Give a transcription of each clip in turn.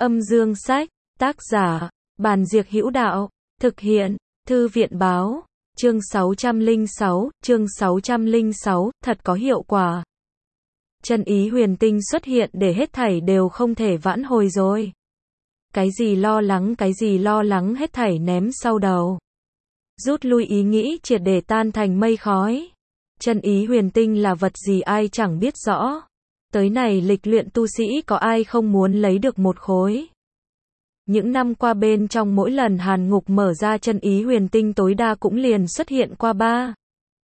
Âm dương sách, tác giả, Bàn Diệc Hữu Đạo, thực hiện, Thư viện báo, chương 606, thật có hiệu quả. Chân ý huyền tinh xuất hiện để hết thảy đều không thể vãn hồi rồi. Cái gì lo lắng hết thảy ném sau đầu. Rút lui ý nghĩ triệt để tan thành mây khói. Chân ý huyền tinh là vật gì ai chẳng biết rõ. Tới này lịch luyện tu sĩ có ai không muốn lấy được một khối. Những năm qua bên trong mỗi lần Hàn Ngục mở ra chân ý huyền tinh tối đa cũng liền xuất hiện qua 3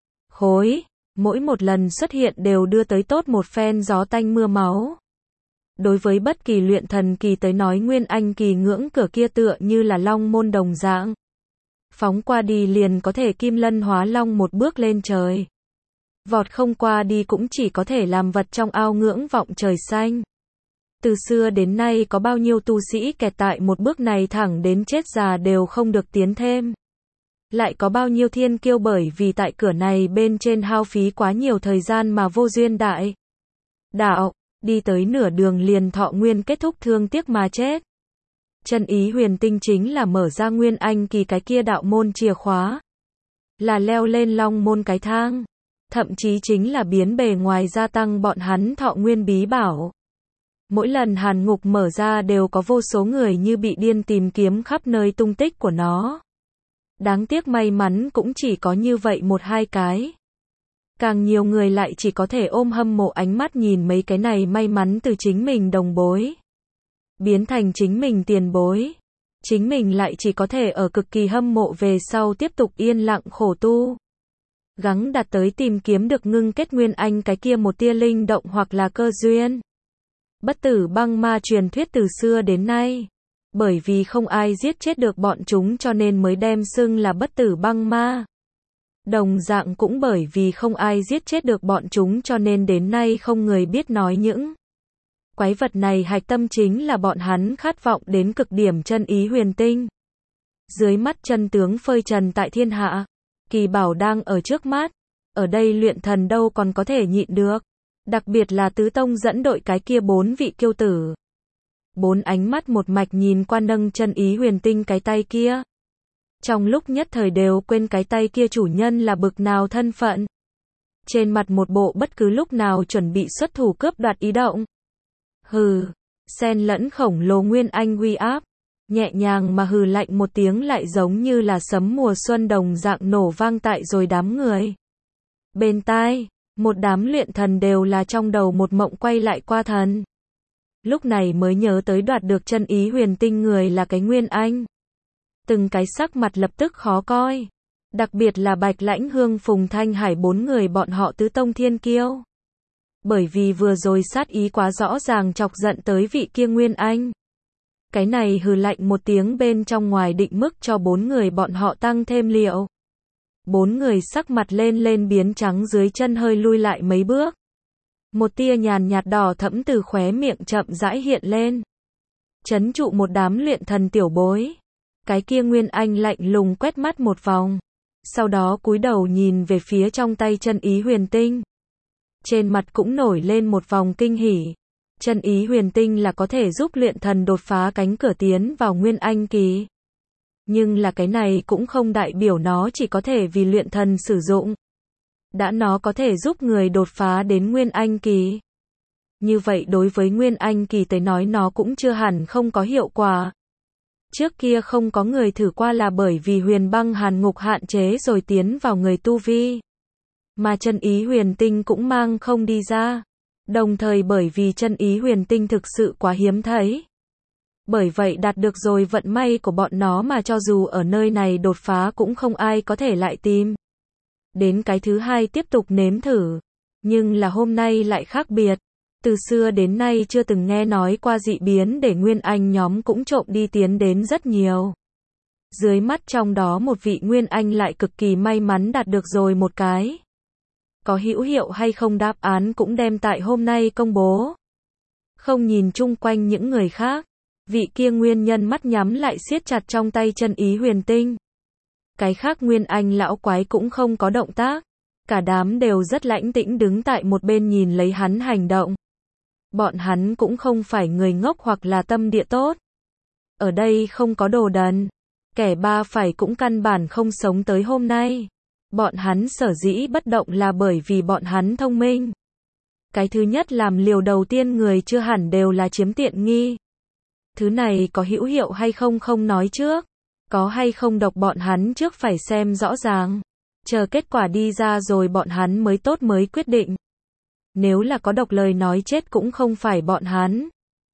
khối. Mỗi một lần xuất hiện đều đưa tới tốt một phen gió tanh mưa máu. Đối với bất kỳ luyện thần kỳ tới nói Nguyên Anh kỳ ngưỡng cửa kia tựa như là long môn đồng dạng. Phóng qua đi liền có thể kim lân hóa long một bước lên trời. Vọt không qua đi cũng chỉ có thể làm vật trong ao ngưỡng vọng trời xanh. Từ xưa đến nay có bao nhiêu tu sĩ kẹt tại một bước này thẳng đến chết già đều không được tiến thêm. Lại có bao nhiêu thiên kiêu bởi vì tại cửa này bên trên hao phí quá nhiều thời gian mà vô duyên đại đạo, đi tới nửa đường liền thọ nguyên kết thúc thương tiếc mà chết. Chân ý huyền tinh chính là mở ra Nguyên Anh kỳ cái kia đạo môn chìa khóa. Là leo lên long môn cái thang. Thậm chí chính là biến bề ngoài gia tăng bọn hắn thọ nguyên bí bảo. Mỗi lần Hàn Ngục mở ra đều có vô số người như bị điên tìm kiếm khắp nơi tung tích của nó. Đáng tiếc may mắn cũng chỉ có như vậy 1-2 cái. Càng nhiều người lại chỉ có thể ôm hâm mộ ánh mắt nhìn mấy cái này may mắn từ chính mình đồng bối biến thành chính mình tiền bối. Chính mình lại chỉ có thể ở cực kỳ hâm mộ về sau tiếp tục yên lặng khổ tu. Gắng đạt tới tìm kiếm được ngưng kết Nguyên Anh cái kia một tia linh động hoặc là cơ duyên. Bất tử băng ma truyền thuyết từ xưa đến nay. Bởi vì không ai giết chết được bọn chúng cho nên mới đem xưng là bất tử băng ma. Đồng dạng cũng bởi vì không ai giết chết được bọn chúng cho nên đến nay không người biết nói những quái vật này hạch tâm chính là bọn hắn khát vọng đến cực điểm chân ý huyền tinh. Dưới mắt chân tướng phơi trần tại thiên hạ. Kỳ bảo đang ở trước mắt. Ở đây luyện thần đâu còn có thể nhịn được. Đặc biệt là tứ tông dẫn đội cái kia 4 vị kiêu tử. 4 ánh mắt một mạch nhìn qua nâng chân ý huyền tinh cái tay kia. Trong lúc nhất thời đều quên cái tay kia chủ nhân là bực nào thân phận. Trên mặt một bộ bất cứ lúc nào chuẩn bị xuất thủ cướp đoạt ý động. Hừ, xen lẫn khổng lồ Nguyên Anh uy áp. Nhẹ nhàng mà hừ lạnh một tiếng lại giống như là sấm mùa xuân đồng dạng nổ vang tại rồi đám người. Bên tai, một đám luyện thần đều là trong đầu một mộng quay lại qua thần. Lúc này mới nhớ tới đoạt được chân ý huyền tinh người là cái Nguyên Anh. Từng cái sắc mặt lập tức khó coi. Đặc biệt là Bạch Lãnh Hương Phùng Thanh Hải 4 người bọn họ tứ tông thiên kiêu. Bởi vì vừa rồi sát ý quá rõ ràng chọc giận tới vị kia Nguyên Anh. Cái này hừ lạnh một tiếng bên trong ngoài định mức cho 4 người bọn họ tăng thêm liệu. 4 người sắc mặt lên biến trắng dưới chân hơi lui lại mấy bước. Một tia nhàn nhạt đỏ thẫm từ khóe miệng chậm rãi hiện lên. Chấn trụ một đám luyện thần tiểu bối. Cái kia Nguyên Anh lạnh lùng quét mắt một vòng. Sau đó cúi đầu nhìn về phía trong tay chân ý huyền tinh. Trên mặt cũng nổi lên một vòng kinh hỉ. Chân ý huyền tinh là có thể giúp luyện thần đột phá cánh cửa tiến vào Nguyên Anh kỳ. Nhưng là cái này cũng không đại biểu nó chỉ có thể vì luyện thần sử dụng. Đã nó có thể giúp người đột phá đến Nguyên Anh kỳ. Như vậy đối với Nguyên Anh kỳ tới nói nó cũng chưa hẳn không có hiệu quả. Trước kia không có người thử qua là bởi vì huyền băng Hàn Ngục hạn chế rồi tiến vào người tu vi. Mà chân ý huyền tinh cũng mang không đi ra. Đồng thời bởi vì chân ý huyền tinh thực sự quá hiếm thấy. Bởi vậy đạt được rồi vận may của bọn nó mà cho dù ở nơi này đột phá cũng không ai có thể lại tìm. Đến cái thứ hai tiếp tục nếm thử. Nhưng là hôm nay lại khác biệt. Từ xưa đến nay chưa từng nghe nói qua dị biến để Nguyên Anh nhóm cũng trộm đi tiến đến rất nhiều. Dưới mắt trong đó một vị Nguyên Anh lại cực kỳ may mắn đạt được rồi một cái. Có hữu hiệu hay không đáp án cũng đem tại hôm nay công bố. Không nhìn chung quanh những người khác. Vị kia nguyên nhân mắt nhắm lại siết chặt trong tay chân ý huyền tinh. Cái khác Nguyên Anh lão quái cũng không có động tác. Cả đám đều rất lãnh tĩnh đứng tại một bên nhìn lấy hắn hành động. Bọn hắn cũng không phải người ngốc hoặc là tâm địa tốt. Ở đây không có đồ đần. Kẻ ba phải cũng căn bản không sống tới hôm nay. Bọn hắn sở dĩ bất động là bởi vì bọn hắn thông minh. Cái thứ nhất làm liều đầu tiên người chưa hẳn đều là chiếm tiện nghi. Thứ này có hữu hiệu hay không không nói trước. Có hay không độc bọn hắn trước phải xem rõ ràng. Chờ kết quả đi ra rồi bọn hắn mới tốt mới quyết định. Nếu là có độc lời nói chết cũng không phải bọn hắn.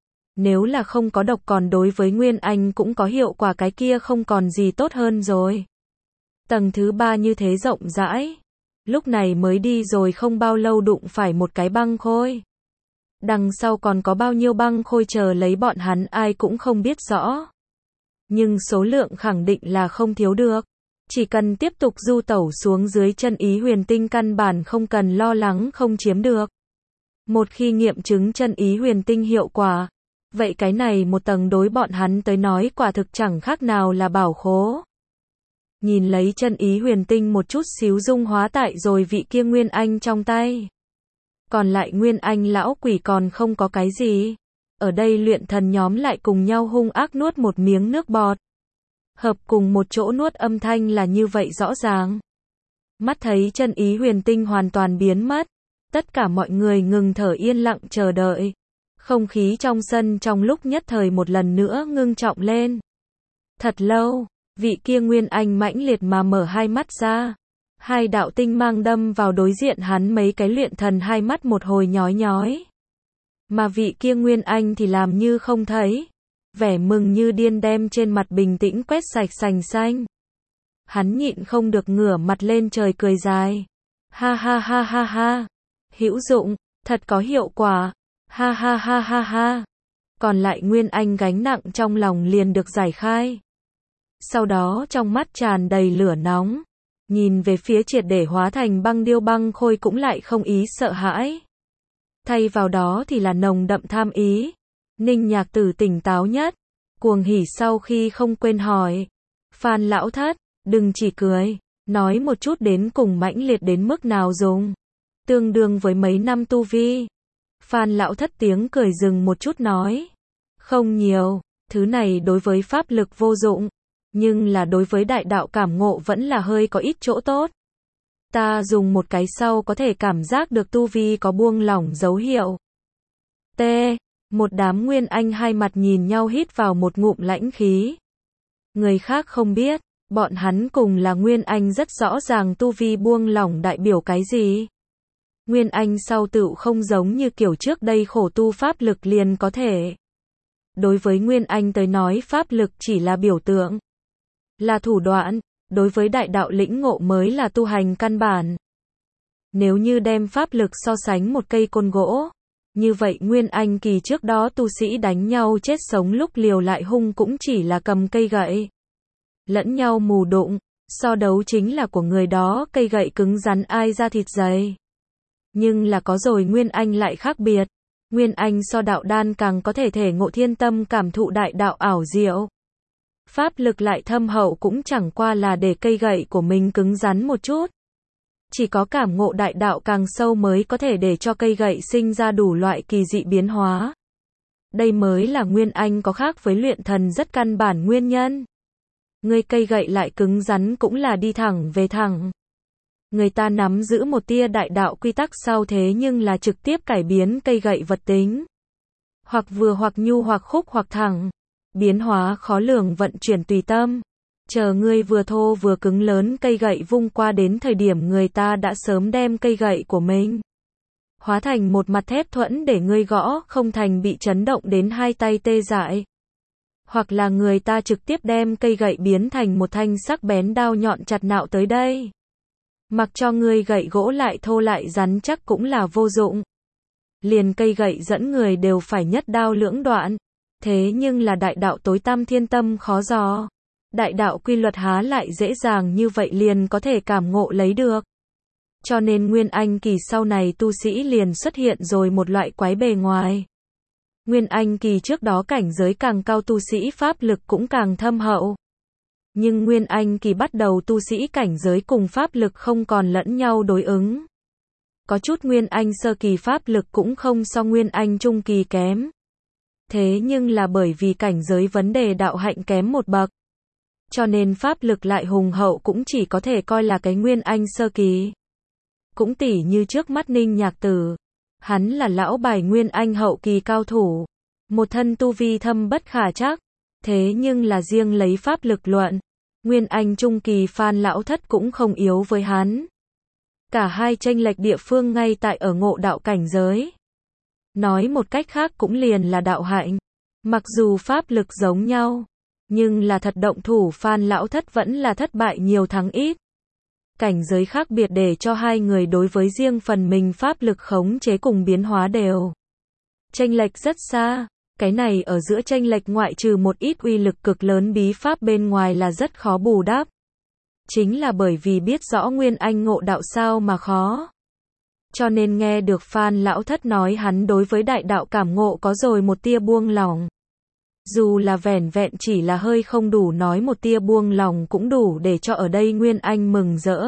Nếu là không có độc còn đối với Nguyên Anh cũng có hiệu quả cái kia không còn gì tốt hơn rồi. Tầng thứ 3 như thế rộng rãi. Lúc này mới đi rồi không bao lâu đụng phải một cái băng khôi. Đằng sau còn có bao nhiêu băng khôi chờ lấy bọn hắn ai cũng không biết rõ. Nhưng số lượng khẳng định là không thiếu được. Chỉ cần tiếp tục du tẩu xuống dưới chân ý huyền tinh căn bản không cần lo lắng không chiếm được. Một khi nghiệm chứng chân ý huyền tinh hiệu quả, vậy cái này một tầng đối bọn hắn tới nói quả thực chẳng khác nào là bảo khố. Nhìn lấy chân ý huyền tinh một chút xíu dung hóa tại rồi vị kia Nguyên Anh trong tay. Còn lại Nguyên Anh lão quỷ còn không có cái gì. Ở đây luyện thần nhóm lại cùng nhau hung ác nuốt một miếng nước bọt. Hợp cùng một chỗ nuốt âm thanh là như vậy rõ ràng. Mắt thấy chân ý huyền tinh hoàn toàn biến mất. Tất cả mọi người ngừng thở yên lặng chờ đợi. Không khí trong sân trong lúc nhất thời một lần nữa ngưng trọng lên. Thật lâu, vị kia Nguyên Anh mãnh liệt mà mở hai mắt ra. Hai đạo tinh mang đâm vào đối diện hắn mấy cái luyện thần hai mắt một hồi nhói nhói. Mà vị kia Nguyên Anh thì làm như không thấy. Vẻ mừng như điên đem trên mặt bình tĩnh quét sạch sành xanh. Hắn nhịn không được ngửa mặt lên trời cười dài. Ha ha ha ha ha. Hữu dụng, thật có hiệu quả. Ha ha ha ha ha. Còn lại Nguyên Anh gánh nặng trong lòng liền được giải khai. Sau đó trong mắt tràn đầy lửa nóng. Nhìn về phía triệt để hóa thành băng điêu băng khôi cũng lại không ý sợ hãi. Thay vào đó thì là nồng đậm tham ý. Ninh Nhạc Tử tỉnh táo nhất. Cuồng hỉ sau khi không quên hỏi. Phan lão thất, đừng chỉ cười. Nói một chút đến cùng mãnh liệt đến mức nào dùng. Tương đương với mấy năm tu vi. Phan lão thất tiếng cười dừng một chút nói. Không nhiều, thứ này đối với pháp lực vô dụng. Nhưng là đối với đại đạo cảm ngộ vẫn là hơi có ít chỗ tốt. Ta dùng một cái sau có thể cảm giác được tu vi có buông lỏng dấu hiệu. T. Một đám Nguyên Anh hai mặt nhìn nhau hít vào một ngụm lãnh khí. Người khác không biết, bọn hắn cùng là Nguyên Anh rất rõ ràng tu vi buông lỏng đại biểu cái gì. Nguyên Anh sau tựu không giống như kiểu trước đây khổ tu pháp lực liền có thể. Đối với Nguyên Anh tới nói pháp lực chỉ là biểu tượng. Là thủ đoạn, đối với đại đạo lĩnh ngộ mới là tu hành căn bản. Nếu như đem pháp lực so sánh một cây côn gỗ, như vậy Nguyên Anh kỳ trước đó tu sĩ đánh nhau chết sống lúc liều lại hung cũng chỉ là cầm cây gậy. Lẫn nhau mù đụng, so đấu chính là của người đó cây gậy cứng rắn ai ra thịt dày. Nhưng là có rồi Nguyên Anh lại khác biệt. Nguyên Anh so đạo đan càng có thể thể ngộ thiên tâm cảm thụ đại đạo ảo diệu. Pháp lực lại thâm hậu cũng chẳng qua là để cây gậy của mình cứng rắn một chút. Chỉ có cảm ngộ đại đạo càng sâu mới có thể để cho cây gậy sinh ra đủ loại kỳ dị biến hóa. Đây mới là Nguyên Anh có khác với luyện thần rất căn bản nguyên nhân. Người cây gậy lại cứng rắn cũng là đi thẳng về thẳng. Người ta nắm giữ một tia đại đạo quy tắc sau thế nhưng là trực tiếp cải biến cây gậy vật tính. Hoặc vừa hoặc nhu hoặc khúc hoặc thẳng. Biến hóa khó lường vận chuyển tùy tâm. Chờ ngươi vừa thô vừa cứng lớn cây gậy vung qua đến thời điểm người ta đã sớm đem cây gậy của mình hóa thành một mặt thép thuẫn để ngươi gõ không thành bị chấn động đến hai tay tê dại. Hoặc là người ta trực tiếp đem cây gậy biến thành một thanh sắc bén đao nhọn chặt nạo tới đây. Mặc cho ngươi gậy gỗ lại thô lại rắn chắc cũng là vô dụng. Liền cây gậy dẫn người đều phải nhất đao lưỡng đoạn. Thế nhưng là đại đạo tối tăm thiên tâm khó dò. Đại đạo quy luật há lại dễ dàng như vậy liền có thể cảm ngộ lấy được. Cho nên Nguyên Anh kỳ sau này tu sĩ liền xuất hiện rồi một loại quái bề ngoài. Nguyên Anh kỳ trước đó cảnh giới càng cao tu sĩ pháp lực cũng càng thâm hậu. Nhưng Nguyên Anh kỳ bắt đầu tu sĩ cảnh giới cùng pháp lực không còn lẫn nhau đối ứng. Có chút Nguyên Anh sơ kỳ pháp lực cũng không so Nguyên Anh trung kỳ kém. Thế nhưng là bởi vì cảnh giới vấn đề đạo hạnh kém một bậc, cho nên pháp lực lại hùng hậu cũng chỉ có thể coi là cái Nguyên Anh sơ kỳ. Cũng tỉ như trước mắt Ninh Nhạc Tử, hắn là lão bài Nguyên Anh hậu kỳ cao thủ, một thân tu vi thâm bất khả trắc, thế nhưng là riêng lấy pháp lực luận, Nguyên Anh trung kỳ Phan Lão Thất cũng không yếu với hắn. Cả hai chênh lệch địa phương ngay tại ở ngộ đạo cảnh giới. Nói một cách khác cũng liền là đạo hạnh. Mặc dù pháp lực giống nhau, nhưng là thật động thủ Phan Lão Thất vẫn là thất bại nhiều thắng ít. Cảnh giới khác biệt để cho hai người đối với riêng phần mình pháp lực khống chế cùng biến hóa đều chênh lệch rất xa. Cái này ở giữa chênh lệch ngoại trừ một ít uy lực cực lớn bí pháp bên ngoài là rất khó bù đắp. Chính là bởi vì biết rõ Nguyên Anh ngộ đạo sao mà khó. Cho nên nghe được Phan Lão Thất nói hắn đối với đại đạo cảm ngộ có rồi một tia buông lỏng. Dù là vẻn vẹn chỉ là hơi không đủ nói một tia buông lỏng cũng đủ để cho ở đây Nguyên Anh mừng rỡ.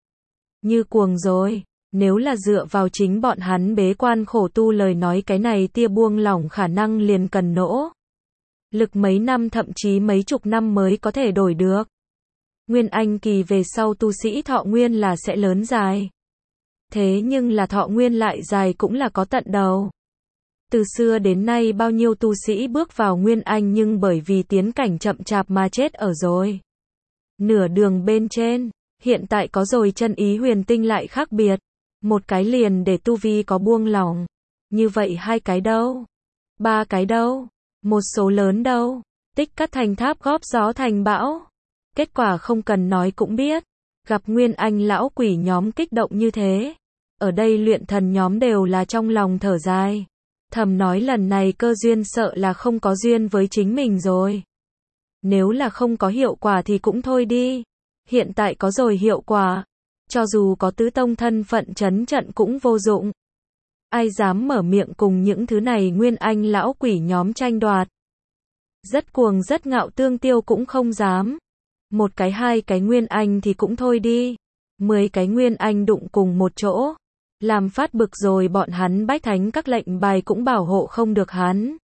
Như cuồng rồi, nếu là dựa vào chính bọn hắn bế quan khổ tu lời nói cái này tia buông lỏng khả năng liền cần nỗ lực mấy năm thậm chí mấy chục năm mới có thể đổi được. Nguyên Anh kỳ về sau tu sĩ thọ nguyên là sẽ lớn dài. Thế nhưng là thọ nguyên lại dài cũng là có tận đầu. Từ xưa đến nay bao nhiêu tu sĩ bước vào Nguyên Anh nhưng bởi vì tiến cảnh chậm chạp mà chết ở rồi. Nửa đường bên trên, hiện tại có rồi chân ý huyền tinh lại khác biệt. Một cái liền để tu vi có buông lỏng. Như vậy hai cái đâu? Ba cái đâu? Một số lớn đâu? Tích cắt thành tháp góp gió thành bão. Kết quả không cần nói cũng biết. Gặp Nguyên Anh lão quỷ nhóm kích động như thế. Ở đây luyện thần nhóm đều là trong lòng thở dài. Thầm nói lần này cơ duyên sợ là không có duyên với chính mình rồi. Nếu là không có hiệu quả thì cũng thôi đi. Hiện tại có rồi hiệu quả. Cho dù có tứ tông thân phận trấn trận cũng vô dụng. Ai dám mở miệng cùng những thứ này Nguyên Anh lão quỷ nhóm tranh đoạt. Rất cuồng rất ngạo tương tiêu cũng không dám. Một cái hai cái Nguyên Anh thì cũng thôi đi. 10 cái Nguyên Anh đụng cùng một chỗ. Làm phát bực rồi bọn hắn bách thánh các lệnh bài cũng bảo hộ không được hắn.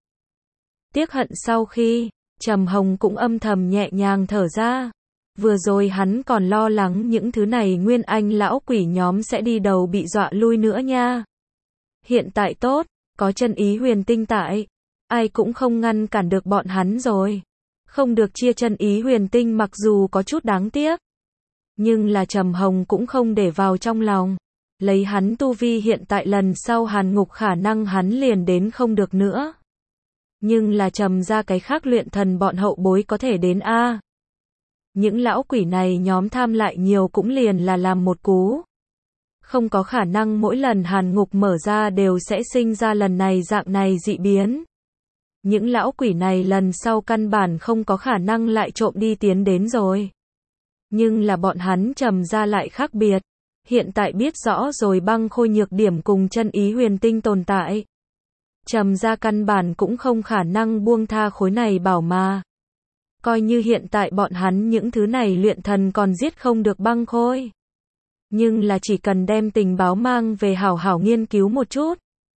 Tiếc hận sau khi, Trầm Hồng cũng âm thầm nhẹ nhàng thở ra. Vừa rồi hắn còn lo lắng những thứ này Nguyên Anh lão quỷ nhóm sẽ đi đầu bị dọa lui nữa nha. Hiện tại tốt, có chân ý huyền tinh tại. Ai cũng không ngăn cản được bọn hắn rồi. Không được chia chân ý huyền tinh mặc dù có chút đáng tiếc. Nhưng là Trầm Hồng cũng không để vào trong lòng. Lấy hắn tu vi hiện tại lần sau hàn ngục khả năng hắn liền đến không được nữa. Nhưng là Trầm ra cái khác luyện thần bọn hậu bối có thể đến a. Những lão quỷ này nhóm tham lại nhiều cũng liền là làm một cú. Không có khả năng mỗi lần hàn ngục mở ra đều sẽ sinh ra lần này dạng này dị biến. Những lão quỷ này lần sau căn bản không có khả năng lại trộm đi tiến đến rồi. Nhưng là bọn hắn Trầm ra lại khác biệt. Hiện tại biết rõ rồi băng khôi nhược điểm cùng chân ý huyền tinh tồn tại. Trầm ra căn bản cũng không khả năng buông tha khối này bảo mà. Coi như hiện tại bọn hắn những thứ này luyện thần còn giết không được băng khôi. Nhưng là chỉ cần đem tình báo mang về hảo hảo nghiên cứu một chút.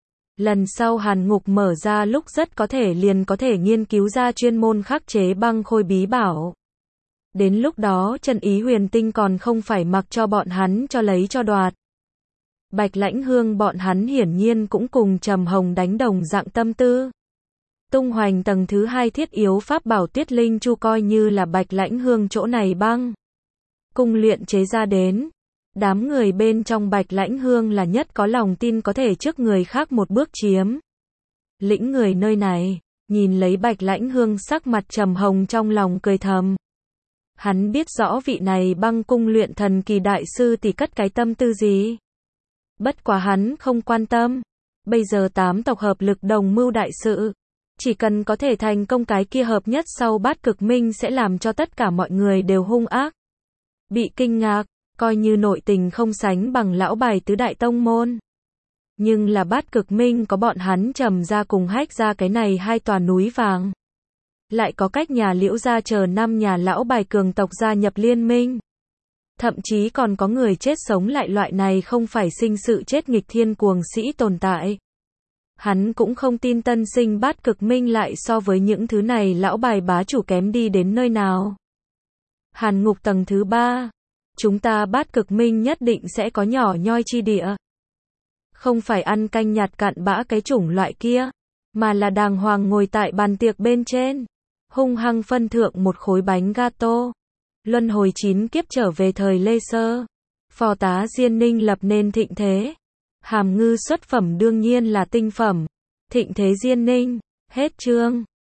Lần sau hàn ngục mở ra lúc rất có thể liền có thể nghiên cứu ra chuyên môn khắc chế băng khôi bí bảo. Đến lúc đó chân ý huyền tinh còn không phải mặc cho bọn hắn cho lấy cho đoạt. Bạch Lãnh Hương bọn hắn hiển nhiên cũng cùng Trầm Hồng đánh đồng dạng tâm tư. Tung hoành tầng thứ 2 thiết yếu pháp bảo Tuyết Linh Chu coi như là Bạch Lãnh Hương chỗ này băng cung luyện chế ra đến. Đám người bên trong Bạch Lãnh Hương là nhất có lòng tin có thể trước người khác một bước chiếm lĩnh người nơi này. Nhìn lấy Bạch Lãnh Hương sắc mặt Trầm Hồng trong lòng cười thầm. Hắn biết rõ vị này băng cung luyện thần kỳ đại sư thì cất cái tâm tư gì. Bất quá hắn không quan tâm. Bây giờ 8 tộc hợp lực đồng mưu đại sự. Chỉ cần có thể thành công cái kia hợp nhất sau Bát Cực Minh sẽ làm cho tất cả mọi người đều hung ác. Bị kinh ngạc, coi như nội tình không sánh bằng lão bài tứ đại tông môn. Nhưng là Bát Cực Minh có bọn hắn Trầm ra cùng Hách ra cái này hai tòa núi vàng. Lại có cách nhà Liễu gia chờ 5 nhà lão bài cường tộc gia nhập liên minh. Thậm chí còn có người chết sống lại loại này không phải sinh sự chết nghịch thiên cuồng sĩ tồn tại. Hắn cũng không tin tân sinh Bát Cực Minh lại so với những thứ này lão bài bá chủ kém đi đến nơi nào. Hàn ngục tầng thứ 3. Chúng ta Bát Cực Minh nhất định sẽ có nhỏ nhoi chi địa. Không phải ăn canh nhạt cặn bã cái chủng loại kia, mà là đàng hoàng ngồi tại bàn tiệc bên trên, hung hăng phân thượng một khối bánh gato. Luân hồi 9 kiếp trở về thời Lê Sơ. Phò tá Diên Ninh lập nên thịnh thế. Hàm ngư xuất phẩm đương nhiên là tinh phẩm. Thịnh thế Diên Ninh. Hết chương.